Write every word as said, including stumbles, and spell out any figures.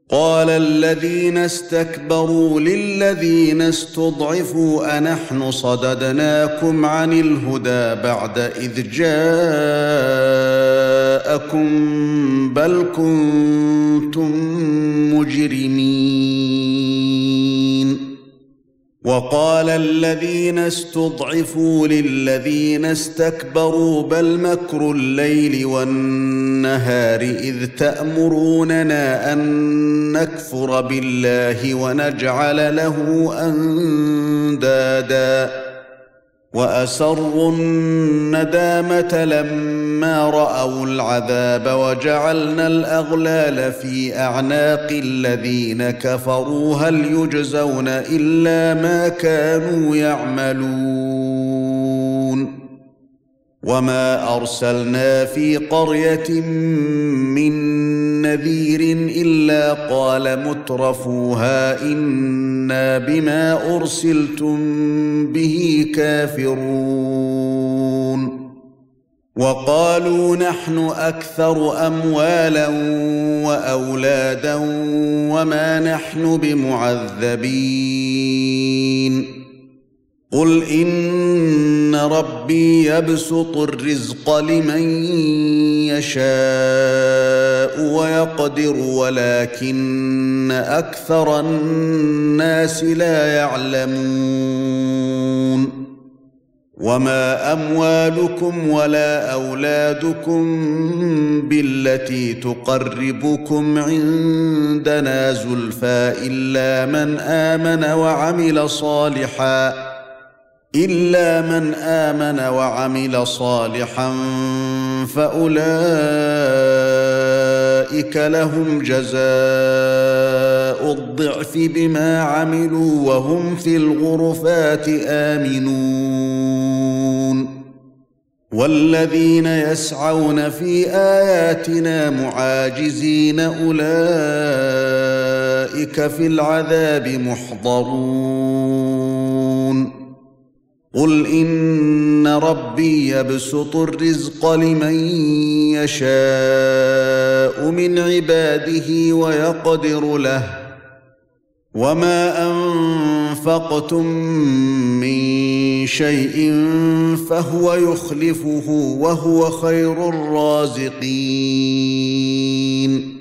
قال الذين استكبروا للذين استضعفوا أنحن صددناكم عن الهدى بعد إذ جاءكم بل كنتم مجرمين. وقال الذين استضعفوا للذين استكبروا بل مكر الليل والنهار إذ تأمروننا أن نكفر بالله ونجعل له أندادا وأسروا الندامة لما رأوا العذاب وجعلنا الأغلال في أعناق الذين كفروا هل يجزون إلا ما كانوا يعملون. وما أرسلنا في قرية من نذير إلا قال مترفوها إنا بما أرسلتم به كافرون. وقالوا نحن أكثر أموالا وأولادا وما نحن بمعذبين. قل إن ربي يبسط الرزق لمن يشاء ويقدر ولكن أكثر الناس لا يعلمون. وما أموالكم ولا أولادكم بالتي تقربكم عندنا زلفى إلا من آمن وعمل صالحاً إلا من آمن وعمل صالحا فأولئك لهم جزاء الضعف بما عملوا وهم في الغرفات آمنون. والذين يسعون في آياتنا معاجزين أولئك في العذاب محضرون. قل إن ربي يبسط الرزق لمن يشاء من عباده ويقدر له وما أنفقتم من شيء فهو يخلفه وهو خير الرازقين.